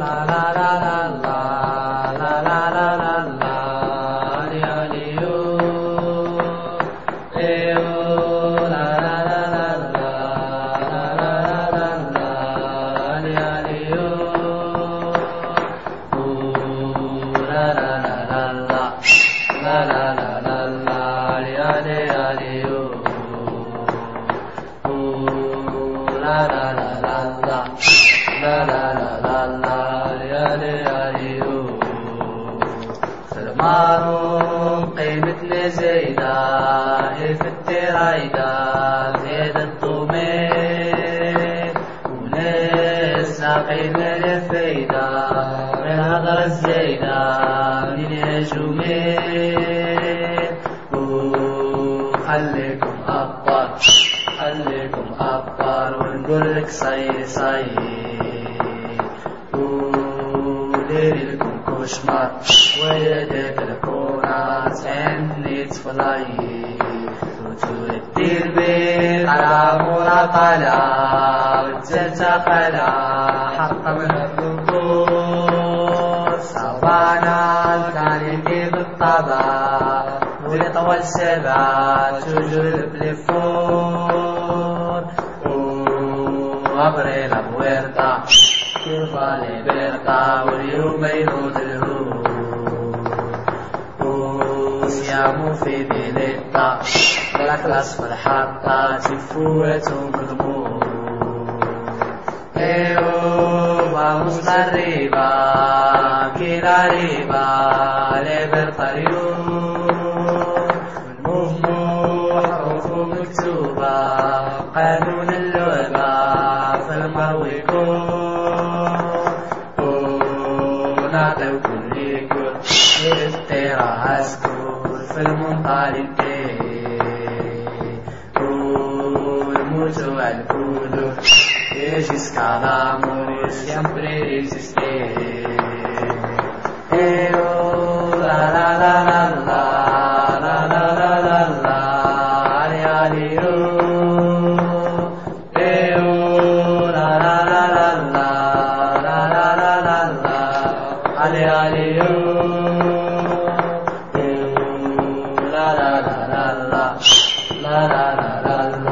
سلمان قيمة زيدة في رايدة زيد الطومين ونسا قيمة الفايدة من هضر الزيدة من يجومين وخليكم أبطال خليكم أبطال ونقول لك صي صي وديري لكم كوشمار ويدك الكونات and needs fly وتدير بيت على مرطلة وتتخلى حق من الذكور صبانا كان يجيب الطبع ويطول سبعة تجر البليفون وابريل بويرتا كيف علي بيرتا واليوم يرود الهود وسيامو في بيليتا بلاك الأصفر حتى تفوتهم بالموت ايوه vamos arriba كيلا ريبا ليبرتاريون المهموح حروف مكتوبة قانون اللعبة في المرويكون ونعطيو كل كل افترا عسكر في المنطلقين والموتو الكودو jusqu'à la mort siempre exister la la la la la la la la la la ali ali la la la la la la la la la la ali ali la la la la la la la la la